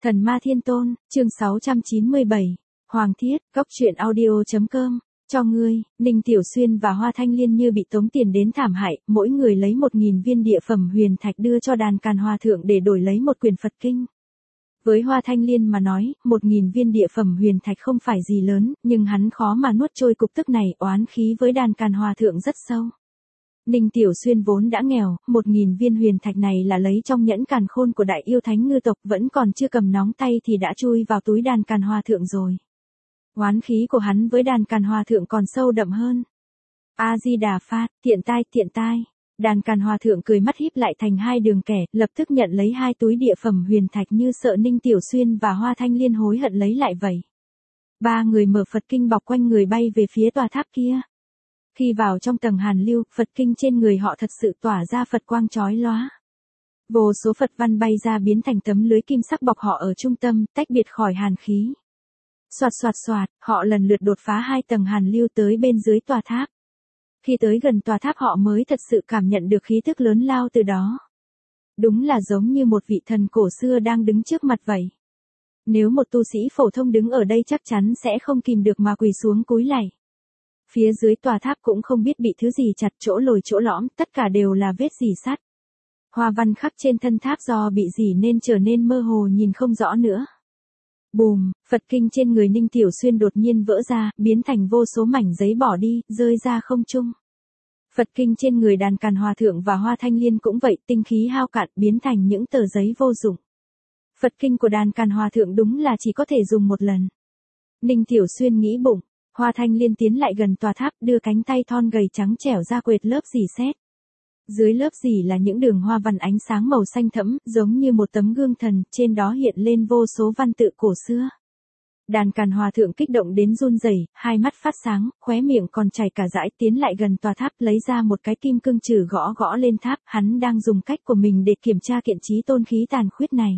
Thần Ma Thiên Tôn, chương 697, Hoàng Thiết, Cốc truyện audio.com, cho ngươi, Ninh Tiểu Xuyên và Hoa Thanh Liên như bị tống tiền đến thảm hại, mỗi người lấy 1.000 viên địa phẩm huyền thạch đưa cho Đàn Càn Hòa Thượng để đổi lấy một quyển Phật Kinh. Với Hoa Thanh Liên mà nói, 1.000 viên địa phẩm huyền thạch không phải gì lớn, nhưng hắn khó mà nuốt trôi cục tức này, oán khí với Đàn Càn Hòa Thượng rất sâu. Ninh Tiểu Xuyên vốn đã nghèo, 1.000 viên huyền thạch này là lấy trong nhẫn càn khôn của đại yêu thánh ngư tộc, vẫn còn chưa cầm nóng tay thì đã chui vào túi Đàn Càn Hòa Thượng rồi. Oán khí của hắn với Đàn Càn Hòa Thượng còn sâu đậm hơn. A-di-đà Phật, tiện tai. Đàn Càn Hòa Thượng cười mắt híp lại thành hai đường kẻ, lập tức nhận lấy hai túi địa phẩm huyền thạch như sợ Ninh Tiểu Xuyên và Hoa Thanh Liên hối hận lấy lại vậy. Ba người mở Phật Kinh bọc quanh người bay về phía tòa tháp kia. Khi vào trong tầng hàn lưu, Phật Kinh trên người họ thật sự tỏa ra Phật quang chói lóa. Vô số Phật văn bay ra biến thành tấm lưới kim sắc bọc họ ở trung tâm, tách biệt khỏi hàn khí. Soạt, họ lần lượt đột phá hai tầng hàn lưu tới bên dưới tòa tháp. Khi tới gần tòa tháp họ mới thật sự cảm nhận được khí tức lớn lao từ đó. Đúng là giống như một vị thần cổ xưa đang đứng trước mặt vậy. Nếu một tu sĩ phổ thông đứng ở đây chắc chắn sẽ không kìm được mà quỳ xuống cúi lạy. Phía dưới tòa tháp cũng không biết bị thứ gì chặt, chỗ lồi chỗ lõm, tất cả đều là vết rỉ sắt. Hoa văn khắc trên thân tháp do bị rỉ nên trở nên mơ hồ nhìn không rõ nữa. Bùm, Phật Kinh trên người Ninh Tiểu Xuyên đột nhiên vỡ ra, biến thành vô số mảnh giấy bỏ đi, rơi ra không trung. Phật Kinh trên người Đàn Càn Hòa Thượng và Hoa Thanh Liên cũng vậy, tinh khí hao cạn biến thành những tờ giấy vô dụng. Phật Kinh của Đàn Càn Hòa Thượng đúng là chỉ có thể dùng một lần. Ninh Tiểu Xuyên nghĩ bụng. Hoa Thanh Liên tiến lại gần tòa tháp, đưa cánh tay thon gầy trắng trẻo ra quệt lớp rỉ sét. Dưới lớp rỉ là những đường hoa văn ánh sáng màu xanh thẫm, giống như một tấm gương thần, trên đó hiện lên vô số văn tự cổ xưa. Đàn Càn Hòa Thượng kích động đến run rẩy, hai mắt phát sáng, khóe miệng còn chảy cả dãi, tiến lại gần tòa tháp, lấy ra một cái kim cương chử gõ lên tháp, hắn đang dùng cách của mình để kiểm tra kiện chí tôn khí tàn khuyết này.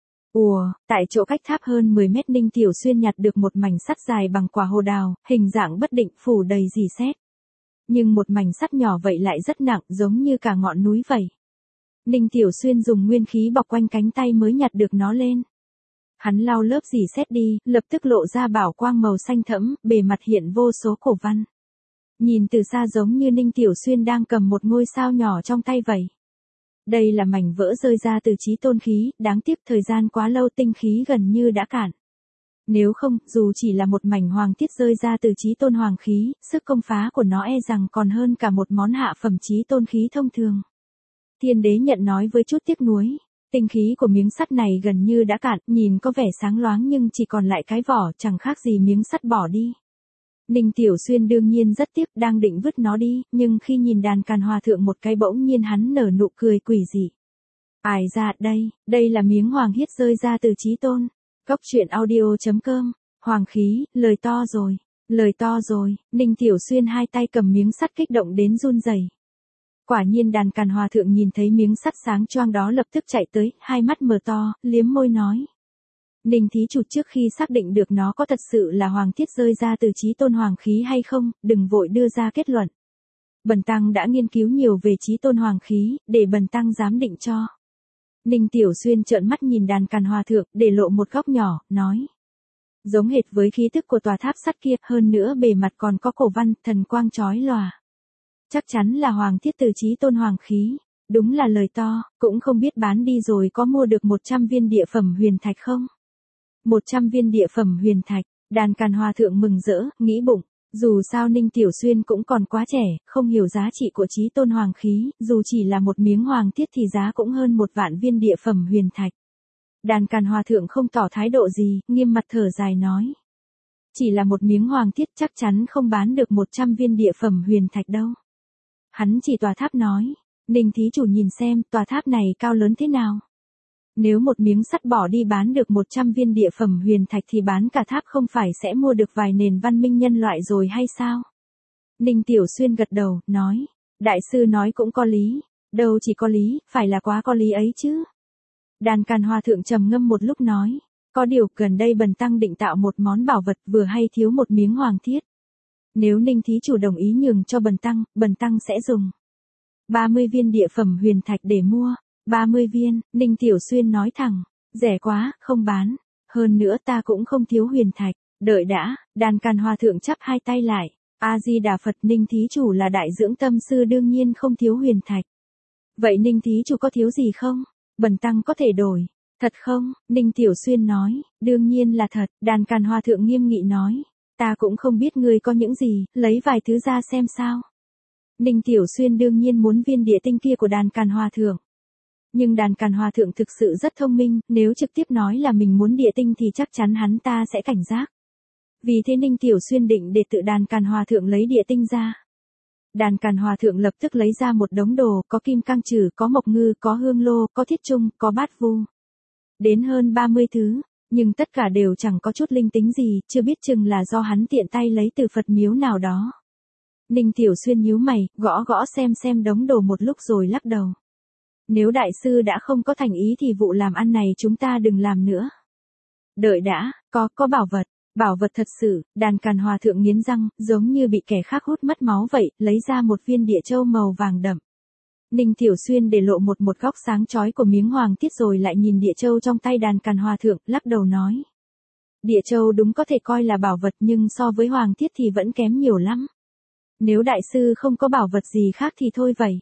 Tại chỗ cách tháp hơn 10 mét Ninh Tiểu Xuyên nhặt được một mảnh sắt dài bằng quả hồ đào, hình dạng bất định phủ đầy rỉ sét. Nhưng một mảnh sắt nhỏ vậy lại rất nặng, giống như cả ngọn núi vậy. Ninh Tiểu Xuyên dùng nguyên khí bọc quanh cánh tay mới nhặt được nó lên. Hắn lau lớp rỉ sét đi, lập tức lộ ra bảo quang màu xanh thẫm, bề mặt hiện vô số cổ văn. Nhìn từ xa giống như Ninh Tiểu Xuyên đang cầm một ngôi sao nhỏ trong tay vậy. Đây là mảnh vỡ rơi ra từ chí tôn khí, đáng tiếc thời gian quá lâu tinh khí gần như đã cạn. Nếu không, dù chỉ là một mảnh hoàng thiết rơi ra từ chí tôn hoàng khí, sức công phá của nó e rằng còn hơn cả một món hạ phẩm chí tôn khí thông thường. Thiên đế nhận nói với chút tiếc nuối, tinh khí của miếng sắt này gần như đã cạn, nhìn có vẻ sáng loáng nhưng chỉ còn lại cái vỏ, chẳng khác gì miếng sắt bỏ đi. Ninh Tiểu Xuyên đương nhiên rất tiếc, đang định vứt nó đi, nhưng khi nhìn Đàn Càn Hòa Thượng một cái bỗng nhiên hắn nở nụ cười quỷ dị. Ai ra, đây là miếng hoàng hiết rơi ra từ chí tôn. Cốc truyện audio.com, hoàng khí, lời to rồi, Ninh Tiểu Xuyên hai tay cầm miếng sắt kích động đến run rẩy. Quả nhiên Đàn Càn Hòa Thượng nhìn thấy miếng sắt sáng choang đó lập tức chạy tới, hai mắt mở to, liếm môi nói. Ninh thí chủ, trước khi xác định được nó có thật sự là hoàng thiết rơi ra từ chí tôn hoàng khí hay không, đừng vội đưa ra kết luận. Bần tăng đã nghiên cứu nhiều về chí tôn hoàng khí, để bần tăng giám định cho. Ninh Tiểu Xuyên trợn mắt nhìn Đàn Càn Hòa Thượng, để lộ một góc nhỏ, nói. Giống hệt với khí tức của tòa tháp sắt kia, hơn nữa bề mặt còn có cổ văn, thần quang chói lòa. Chắc chắn là hoàng thiết từ chí tôn hoàng khí, đúng là lời to, cũng không biết bán đi rồi có mua được 100 viên địa phẩm huyền thạch không? 100 viên địa phẩm huyền thạch, Đàn Càn Hòa Thượng mừng rỡ, nghĩ bụng, dù sao Ninh Tiểu Xuyên cũng còn quá trẻ, không hiểu giá trị của chí tôn hoàng khí, dù chỉ là một miếng hoàng thiết thì giá cũng hơn 1 vạn viên địa phẩm huyền thạch. Đàn Càn Hòa Thượng không tỏ thái độ gì, nghiêm mặt thở dài nói. Chỉ là một miếng hoàng thiết chắc chắn không bán được 100 viên địa phẩm huyền thạch đâu. Hắn chỉ tòa tháp nói, Ninh thí chủ nhìn xem, tòa tháp này cao lớn thế nào. Nếu một miếng sắt bỏ đi bán được 100 viên địa phẩm huyền thạch thì bán cả tháp không phải sẽ mua được vài nền văn minh nhân loại rồi hay sao? Ninh Tiểu Xuyên gật đầu, nói, đại sư nói cũng có lý, đâu chỉ có lý, phải là quá có lý ấy chứ. Đàn Càn Hòa Thượng trầm ngâm một lúc nói, có điều gần đây bần tăng định tạo một món bảo vật vừa hay thiếu một miếng hoàng thiết. Nếu Ninh thí chủ đồng ý nhường cho bần tăng sẽ dùng 30 viên địa phẩm huyền thạch để mua. 30 viên, Ninh Tiểu Xuyên nói thẳng, Rẻ quá, không bán. Hơn nữa ta cũng không thiếu huyền thạch. Đợi đã, Đàn Càn Hòa Thượng chắp hai tay lại. A-di-đà Phật, Ninh thí chủ là đại dưỡng tâm sư đương nhiên không thiếu huyền thạch. Vậy Ninh thí chủ có thiếu gì không? Bần tăng có thể đổi. Thật không? Ninh Tiểu Xuyên nói, đương nhiên là thật. Đàn Càn Hòa Thượng nghiêm nghị nói, ta cũng không biết ngươi có những gì, lấy vài thứ ra xem sao. Ninh Tiểu Xuyên đương nhiên muốn viên địa tinh kia của Đàn Càn Hòa Thượng. Nhưng Đàn Càn Hòa Thượng thực sự rất thông minh, nếu trực tiếp nói là mình muốn địa tinh thì chắc chắn hắn ta sẽ cảnh giác. Vì thế Ninh Tiểu Xuyên định để tự Đàn Càn Hòa Thượng lấy địa tinh ra. Đàn Càn Hòa Thượng lập tức lấy ra một đống đồ, có kim cang trừ, có mộc ngư, có hương lô, có thiết trung, có bát vu. Đến hơn 30 thứ, nhưng tất cả đều chẳng có chút linh tính gì, chưa biết chừng là do hắn tiện tay lấy từ Phật miếu nào đó. Ninh Tiểu Xuyên nhíu mày, gõ gõ xem đống đồ một lúc rồi lắc đầu. Nếu đại sư đã không có thành ý thì vụ làm ăn này chúng ta đừng làm nữa. Đợi đã, có bảo vật thật sự. Đàn Càn Hòa Thượng nghiến răng, giống như bị kẻ khác hút mất máu vậy, lấy ra một viên địa châu màu vàng đậm. Ninh Tiểu Xuyên để lộ một góc sáng chói của miếng hoàng tiết rồi lại nhìn địa châu trong tay Đàn Càn Hòa Thượng, lắc đầu nói. Địa châu đúng có thể coi là bảo vật nhưng so với hoàng tiết thì vẫn kém nhiều lắm. Nếu đại sư không có bảo vật gì khác thì thôi vậy.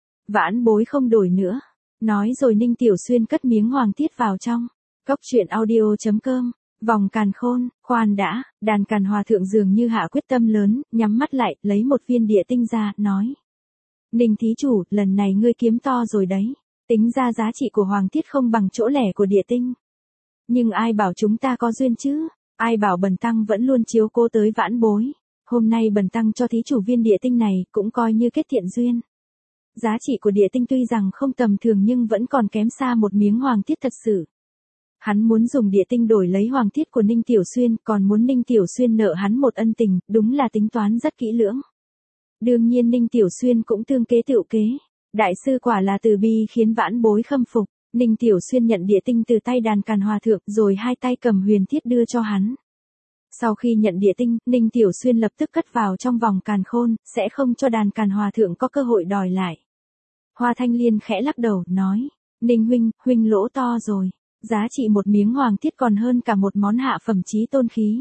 Vãn bối không đổi nữa. Nói rồi Ninh Tiểu Xuyên cất miếng hoàng tiết vào trong. Cốc truyện audio.com. Vòng càn khôn, khoan đã. Đàn Càn Hòa Thượng dường như hạ quyết tâm lớn, nhắm mắt lại, lấy một viên địa tinh ra, nói. Ninh thí chủ, lần này ngươi kiếm to rồi đấy. Tính ra giá trị của hoàng tiết không bằng chỗ lẻ của địa tinh. Nhưng ai bảo chúng ta có duyên chứ? Ai bảo bần tăng vẫn luôn chiếu cố tới vãn bối. Hôm nay bần tăng cho thí chủ viên địa tinh này, cũng coi như kết thiện duyên. Giá trị của địa tinh tuy rằng không tầm thường nhưng vẫn còn kém xa một miếng hoàng tiết thật sự. Hắn muốn dùng địa tinh đổi lấy hoàng tiết của Ninh Tiểu Xuyên, còn muốn Ninh Tiểu Xuyên nợ hắn một ân tình, đúng là tính toán rất kỹ lưỡng. Đương nhiên Ninh Tiểu Xuyên cũng tương kế tựu kế. Đại sư quả là từ bi khiến vãn bối khâm phục. Ninh Tiểu Xuyên nhận địa tinh từ tay Đàn Càn Hòa Thượng rồi hai tay cầm huyền thiết đưa cho hắn. Sau khi nhận địa tinh, Ninh Tiểu Xuyên lập tức cất vào trong vòng càn khôn, sẽ không cho Đàn Càn Hòa Thượng có cơ hội đòi lại. Hoa Thanh Liên khẽ lắc đầu, nói, Ninh huynh lỗ to rồi. Giá trị một miếng hoàng tiết còn hơn cả một món hạ phẩm chí tôn khí.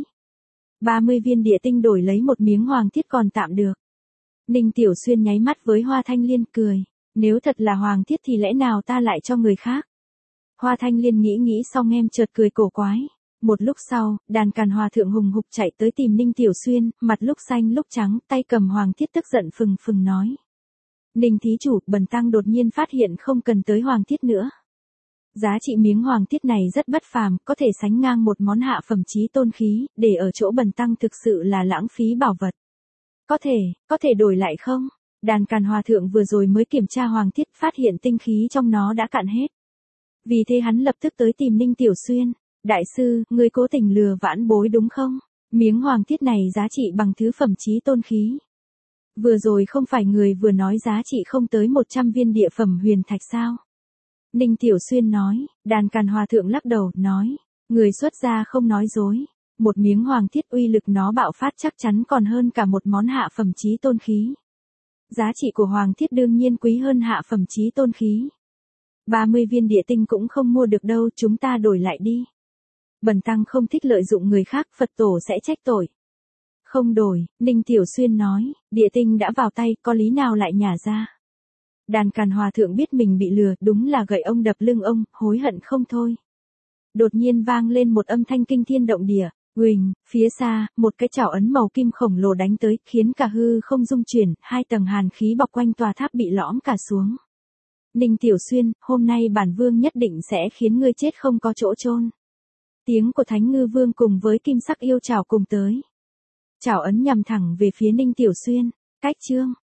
30 viên địa tinh đổi lấy một miếng hoàng tiết còn tạm được. Ninh Tiểu Xuyên nháy mắt với Hoa Thanh Liên cười. Nếu thật là hoàng tiết thì lẽ nào ta lại cho người khác? Hoa Thanh Liên nghĩ xong em chợt cười cổ quái. Một lúc sau, Đàn Càn Hòa Thượng hùng hục chạy tới tìm Ninh Tiểu Xuyên, mặt lúc xanh lúc trắng, tay cầm hoàng thiết tức giận phừng nói. Ninh thí chủ, bần tăng đột nhiên phát hiện không cần tới hoàng thiết nữa. Giá trị miếng hoàng thiết này rất bất phàm, có thể sánh ngang một món hạ phẩm chí tôn khí, để ở chỗ bần tăng thực sự là lãng phí bảo vật. Có thể đổi lại không? Đàn Càn Hòa Thượng vừa rồi mới kiểm tra hoàng thiết, phát hiện tinh khí trong nó đã cạn hết. Vì thế hắn lập tức tới tìm Ninh Tiểu Xuyên. Đại sư, ngươi cố tình lừa vãn bối đúng không? Miếng hoàng thiết này giá trị bằng thứ phẩm chí tôn khí. Vừa rồi không phải người vừa nói giá trị không tới 100 viên địa phẩm huyền thạch sao? Ninh Tiểu Xuyên nói. Đàn Càn Hòa Thượng lắc đầu, nói. Người xuất gia không nói dối. Một miếng hoàng thiết uy lực nó bạo phát chắc chắn còn hơn cả một món hạ phẩm chí tôn khí. Giá trị của hoàng thiết đương nhiên quý hơn hạ phẩm chí tôn khí. 30 viên địa tinh cũng không mua được đâu, chúng ta đổi lại đi. Bần tăng không thích lợi dụng người khác, Phật tổ sẽ trách tội. Không đổi, Ninh Tiểu Xuyên nói, địa tinh đã vào tay, có lý nào lại nhả ra. Đàn Càn Hòa Thượng biết mình bị lừa, đúng là gậy ông đập lưng ông, hối hận không thôi. Đột nhiên vang lên một âm thanh kinh thiên động địa. Huỳnh, phía xa, một cái chảo ấn màu kim khổng lồ đánh tới, khiến cả hư không rung chuyển, hai tầng hàn khí bọc quanh tòa tháp bị lõm cả xuống. Ninh Tiểu Xuyên, hôm nay bản vương nhất định sẽ khiến ngươi chết không có chỗ chôn. Tiếng của Thánh Ngư Vương cùng với Kim Sắc Yêu Chảo cùng tới. Chảo ấn nhằm thẳng về phía Ninh Tiểu Xuyên. Cách chương.